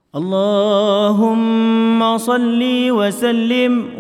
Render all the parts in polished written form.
اللهم صل وسلم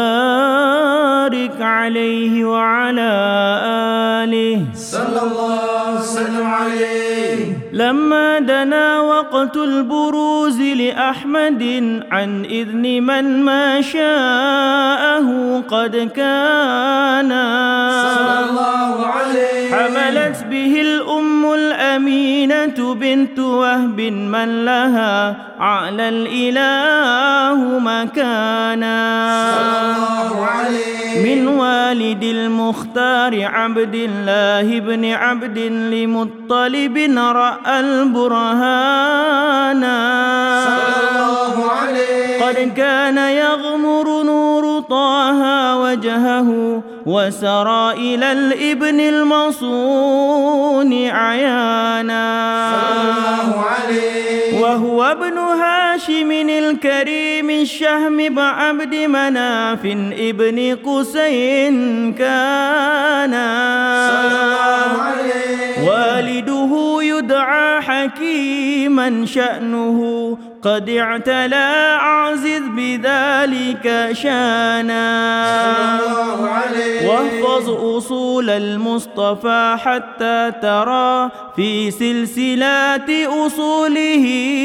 وبارك عليه وعلى آله صلى الله وسلم عليه. لما دنا وقت البروز لأحمد عن إذن من ما شاءه قد كان صلى الله عليه. حملت به الأم الأمينة بنت وهب من لها على الإله مكانا صلى الله عليه. من والد المختار عبد الله بن عبد لمطلب رأى البرهان صلى الله عليه. قد كان يغمر نور طه وجهه وسرى إلى الابن المصون عيانا صلى الله عليه. وهو ابن هاشم الكريم الشهم بعبد مناف ابن قسي كان صلى الله عليه. والده يدعى حكيما شأنه قد اعتلى أعزز بذلك شانا صلى الله عليه. واحفظ أصول المصطفى حتى ترى في سلسلات أصوله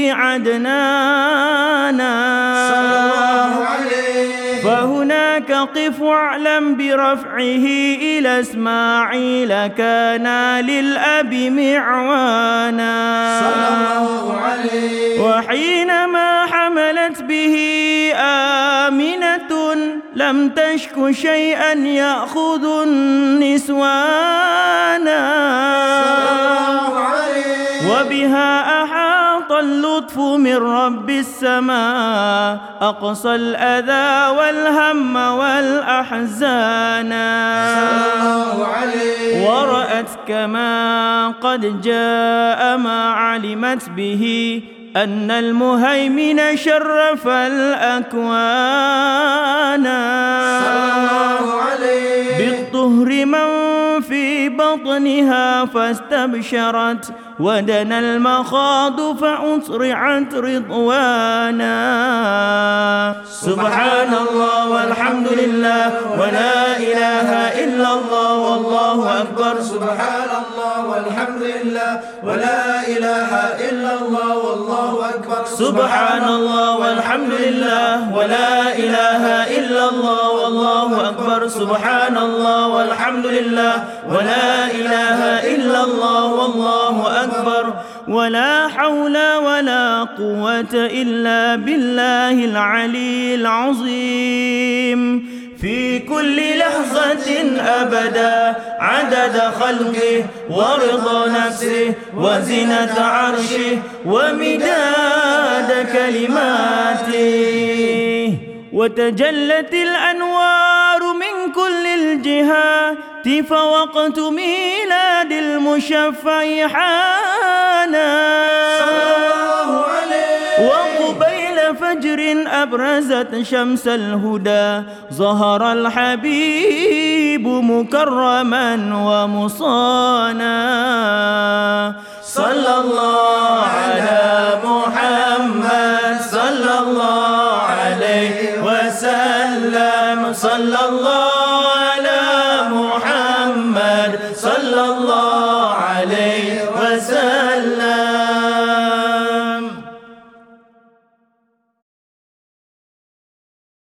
عدنانا صلى الله عليه. فهناك قف واعلم برفعه إلى إسماعيل كان للأب معوانا صلى الله عليه. وحينما حملت به آمنة لم تشك شيئا يأخذ النسوانا وبها أحاط اللطف من رب السماء أقصى الأذى والهم والأحزان ورأت كما قد جاء ما علمت به أن المهيمن شرف الأكوان بالطهر من في بطنها فاستبشرت ودنا المخاض فأسرعت رضوانا سبحان الله والحمد لله ولا إله إلا الله والله أكبر سبحان الله والحمد لله ولا إله إلا الله والله أكبر سبحان الله والحمد لله ولا إله إلا الله والله أكبر سبحان الله والحمد لله ولا إله إلا الله والله أكبر ولا حول ولا قوة إلا بالله العلي العظيم في كل لحظة أبدا عدد خلقه ورضا نفسه وزنة عرشه ومداد كلماته وتجلت الأنوار من كل الجهات فوقت ميلاد المشفع حانا وقبيل فجر أبرزت شمس الهدى ظهر الحبيب مكرما ومصانا صلى الله على محمد صلى الله